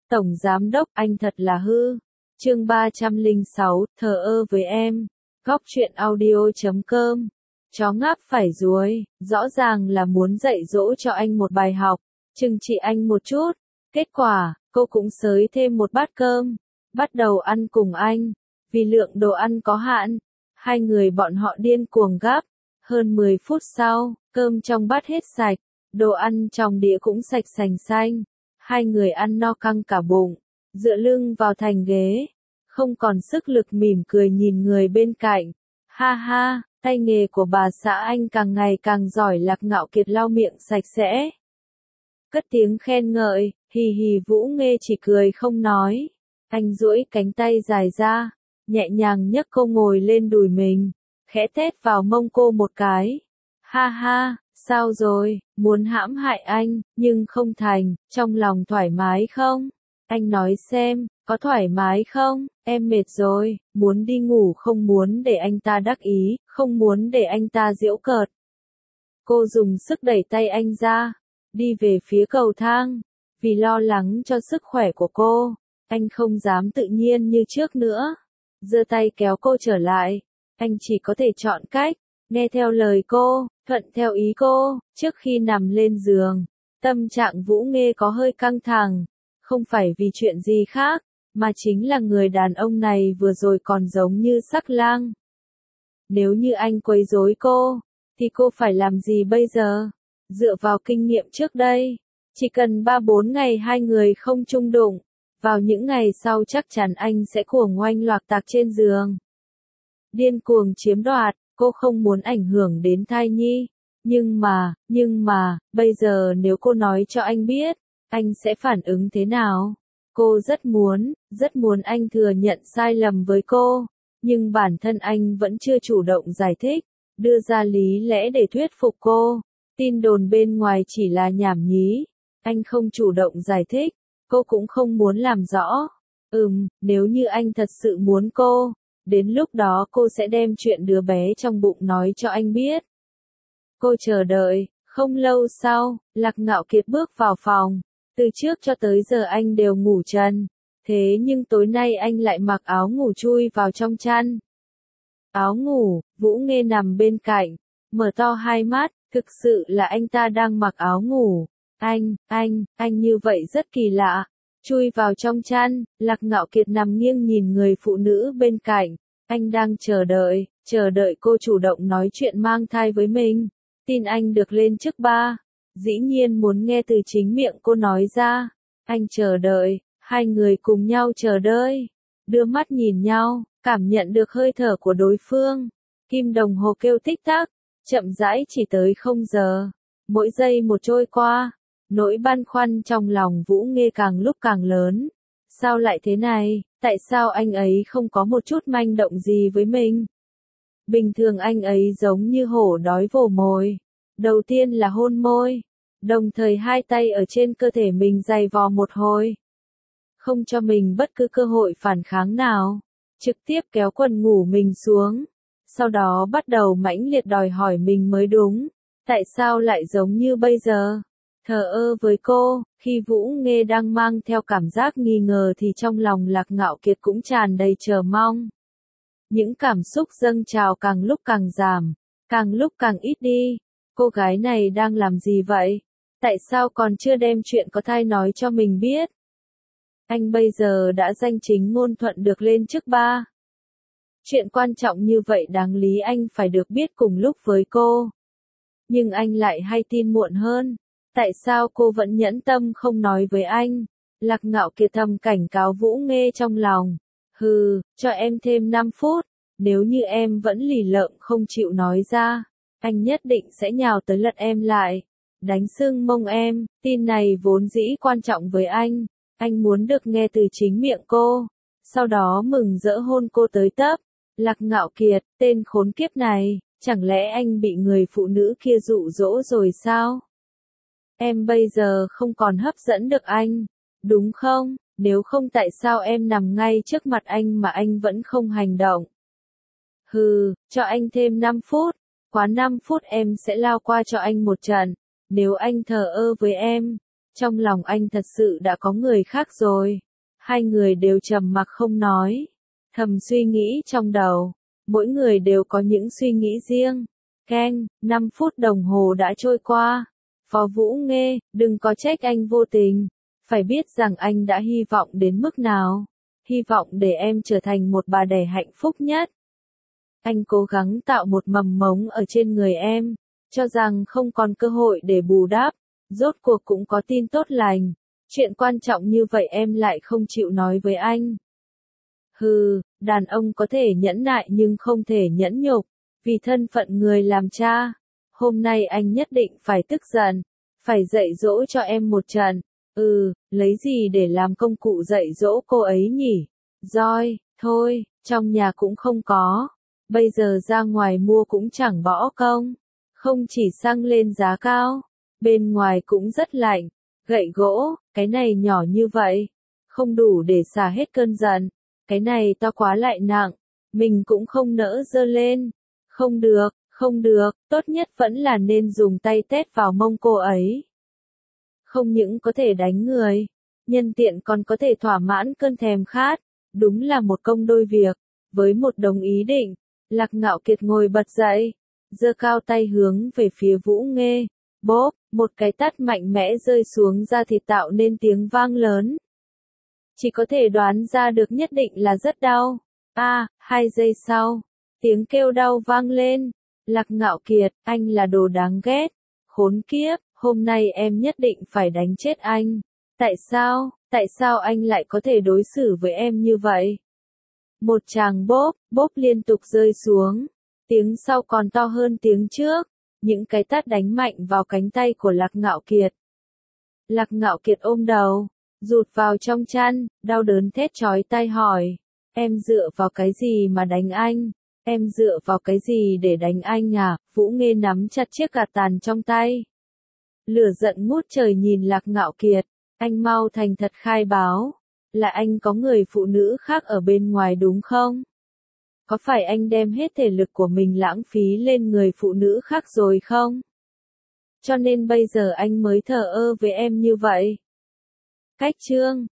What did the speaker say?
Tổng Giám Đốc, anh thật là hư. Chương 306, thờ ơ với em. Góc truyện audio.com. Chó ngáp phải ruồi, rõ ràng là muốn dạy dỗ cho anh một bài học, trừng trị anh một chút. Kết quả, cô cũng xới thêm một bát cơm, bắt đầu ăn cùng anh. Vì lượng đồ ăn có hạn, hai người bọn họ điên cuồng gắp. Hơn 10 phút sau, cơm trong bát hết sạch, đồ ăn trong đĩa cũng sạch sành xanh. Hai người ăn no căng cả bụng, dựa lưng vào thành ghế, không còn sức lực mỉm cười nhìn người bên cạnh. Ha ha, tay nghề của bà xã anh càng ngày càng giỏi. Lạc Ngạo Kiệt lau miệng sạch sẽ, cất tiếng khen ngợi. Hì hì, Vũ Nghê chỉ cười không nói. Anh duỗi cánh tay dài ra, nhẹ nhàng nhấc cô ngồi lên đùi mình, khẽ tết vào mông cô một cái. Ha ha, sao rồi, muốn hãm hại anh, nhưng không thành, trong lòng thoải mái không? Anh nói xem, có thoải mái không? Em mệt rồi, muốn đi ngủ, không muốn để anh ta đắc ý, không muốn để anh ta giễu cợt. Cô dùng sức đẩy tay anh ra, đi về phía cầu thang. Vì lo lắng cho sức khỏe của cô, anh không dám tự nhiên như trước nữa. Giơ tay kéo cô trở lại, anh chỉ có thể chọn cách nghe theo lời cô, thuận theo ý cô. Trước khi nằm lên giường, tâm trạng Vũ Nghê có hơi căng thẳng, không phải vì chuyện gì khác, mà chính là người đàn ông này vừa rồi còn giống như sắc lang. Nếu như anh quấy rối cô, thì cô phải làm gì bây giờ? Dựa vào kinh nghiệm trước đây, chỉ cần 3-4 ngày hai người không chung đụng, vào những ngày sau chắc chắn anh sẽ cuồng oanh loạc tạc trên giường. Điên cuồng chiếm đoạt, cô không muốn ảnh hưởng đến thai nhi. Nhưng mà, bây giờ nếu cô nói cho anh biết, anh sẽ phản ứng thế nào? Cô rất muốn anh thừa nhận sai lầm với cô, nhưng bản thân anh vẫn chưa chủ động giải thích, đưa ra lý lẽ để thuyết phục cô. Tin đồn bên ngoài chỉ là nhảm nhí. Anh không chủ động giải thích, cô cũng không muốn làm rõ. Nếu như anh thật sự muốn cô, đến lúc đó cô sẽ đem chuyện đứa bé trong bụng nói cho anh biết. Cô chờ đợi, không lâu sau, Lạc Ngạo Kiệt bước vào phòng. Từ trước cho tới giờ anh đều ngủ trần, thế nhưng tối nay anh lại mặc áo ngủ chui vào trong chăn. Áo ngủ, Vũ Nghê nằm bên cạnh, mở to hai mắt, thực sự là anh ta đang mặc áo ngủ. Anh như vậy rất kỳ lạ. Chui vào trong chăn, Lạc Ngạo Kiệt nằm nghiêng nhìn người phụ nữ bên cạnh. Anh đang chờ đợi cô chủ động nói chuyện mang thai với mình. Tin anh được lên chức 3. Dĩ nhiên muốn nghe từ chính miệng cô nói ra. Anh chờ đợi, hai người cùng nhau chờ đợi. Đưa mắt nhìn nhau, cảm nhận được hơi thở của đối phương. Kim đồng hồ kêu tích tắc, chậm rãi chỉ tới 0 giờ. Mỗi giây một trôi qua, nỗi băn khoăn trong lòng Vũ Nghê càng lúc càng lớn. Sao lại thế này? Tại sao anh ấy không có một chút manh động gì với mình? Bình thường anh ấy giống như hổ đói vồ mồi. Đầu tiên là hôn môi, đồng thời hai tay ở trên cơ thể mình giày vò một hồi. Không cho mình bất cứ cơ hội phản kháng nào. Trực tiếp kéo quần ngủ mình xuống. Sau đó bắt đầu mãnh liệt đòi hỏi mình mới đúng. Tại sao lại giống như bây giờ? Thờ ơ với cô, khi Vũ Nghê đang mang theo cảm giác nghi ngờ thì trong lòng Lạc Ngạo Kiệt cũng tràn đầy chờ mong. Những cảm xúc dâng trào càng lúc càng giảm, càng lúc càng ít đi. Cô gái này đang làm gì vậy? Tại sao còn chưa đem chuyện có thai nói cho mình biết? Anh bây giờ đã danh chính ngôn thuận được lên chức 3. Chuyện quan trọng như vậy đáng lý anh phải được biết cùng lúc với cô. Nhưng anh lại hay tin muộn hơn. Tại sao cô vẫn nhẫn tâm không nói với anh? Lạc Ngạo Kiệt thầm cảnh cáo Vũ Nghê trong lòng. Cho em thêm 5 phút. Nếu như em vẫn lì lợm không chịu nói ra, anh nhất định sẽ nhào tới lật em lại. Đánh sưng mông em. Tin này vốn dĩ quan trọng với anh. Anh muốn được nghe từ chính miệng cô. Sau đó mừng rỡ hôn cô tới tấp. Lạc Ngạo Kiệt, tên khốn kiếp này, chẳng lẽ anh bị người phụ nữ kia dụ dỗ rồi sao? Em bây giờ không còn hấp dẫn được anh, đúng không? Nếu không tại sao em nằm ngay trước mặt anh mà anh vẫn không hành động? Cho anh thêm 5 phút, quá 5 phút em sẽ lao qua cho anh một trận. Nếu anh thờ ơ với em, Trong lòng anh thật sự đã có người khác rồi. Hai người đều trầm mặc không nói. Thầm suy nghĩ trong đầu. Mỗi người đều có những suy nghĩ riêng. Keng, 5 phút đồng hồ đã trôi qua. Phó Vũ Nghê, đừng có trách anh vô tình. Phải biết rằng anh đã hy vọng đến mức nào. Hy vọng để em trở thành một bà đẻ hạnh phúc nhất. Anh cố gắng tạo một mầm mống ở trên người em, cho rằng không còn cơ hội để bù đắp. Rốt cuộc cũng có tin tốt lành. Chuyện quan trọng như vậy em lại không chịu nói với anh. Hừ, đàn ông có thể nhẫn nại nhưng không thể nhẫn nhục. Vì thân phận người làm cha. Hôm nay anh nhất định phải tức giận. Phải dạy dỗ cho em một trận. Lấy gì để làm công cụ dạy dỗ cô ấy nhỉ? Roi, thôi, trong nhà cũng không có. Bây giờ ra ngoài mua cũng chẳng bỏ công. Không chỉ xăng lên giá cao, bên ngoài cũng rất lạnh. Gậy gỗ, cái này nhỏ như vậy, không đủ để xả hết cơn giận. Cái này to quá lại nặng, mình cũng không nỡ giơ lên. Không được, tốt nhất vẫn là nên dùng tay tét vào mông cô ấy. Không những có thể đánh người, nhân tiện còn có thể thỏa mãn cơn thèm khát. Đúng là một công đôi việc. Với một đồng ý định, Lạc Ngạo Kiệt ngồi bật dậy, giơ cao tay hướng về phía Vũ Nghê. Bốp, một cái tát mạnh mẽ rơi xuống da thịt tạo nên tiếng vang lớn. Chỉ có thể đoán ra được nhất định là rất đau. 2 giây sau, tiếng kêu đau vang lên. Lạc Ngạo Kiệt, anh là đồ đáng ghét. Khốn kiếp, hôm nay em nhất định phải đánh chết anh. Tại sao anh lại có thể đối xử với em như vậy? Một tràng bốp liên tục rơi xuống. Tiếng sau còn to hơn tiếng trước. Những cái tát đánh mạnh vào cánh tay của Lạc Ngạo Kiệt. Lạc Ngạo Kiệt ôm đầu, rụt vào trong chăn, đau đớn thét chói tai hỏi. Em dựa vào cái gì mà đánh anh? Em dựa vào cái gì để đánh anh à? Vũ Nghê nắm chặt chiếc gạt tàn trong tay. Lửa giận ngút trời nhìn Lạc Ngạo Kiệt. Anh mau thành thật khai báo. Là anh có người phụ nữ khác ở bên ngoài đúng không? Có phải anh đem hết thể lực của mình lãng phí lên người phụ nữ khác rồi không? Cho nên bây giờ anh mới thờ ơ với em như vậy. Cách chương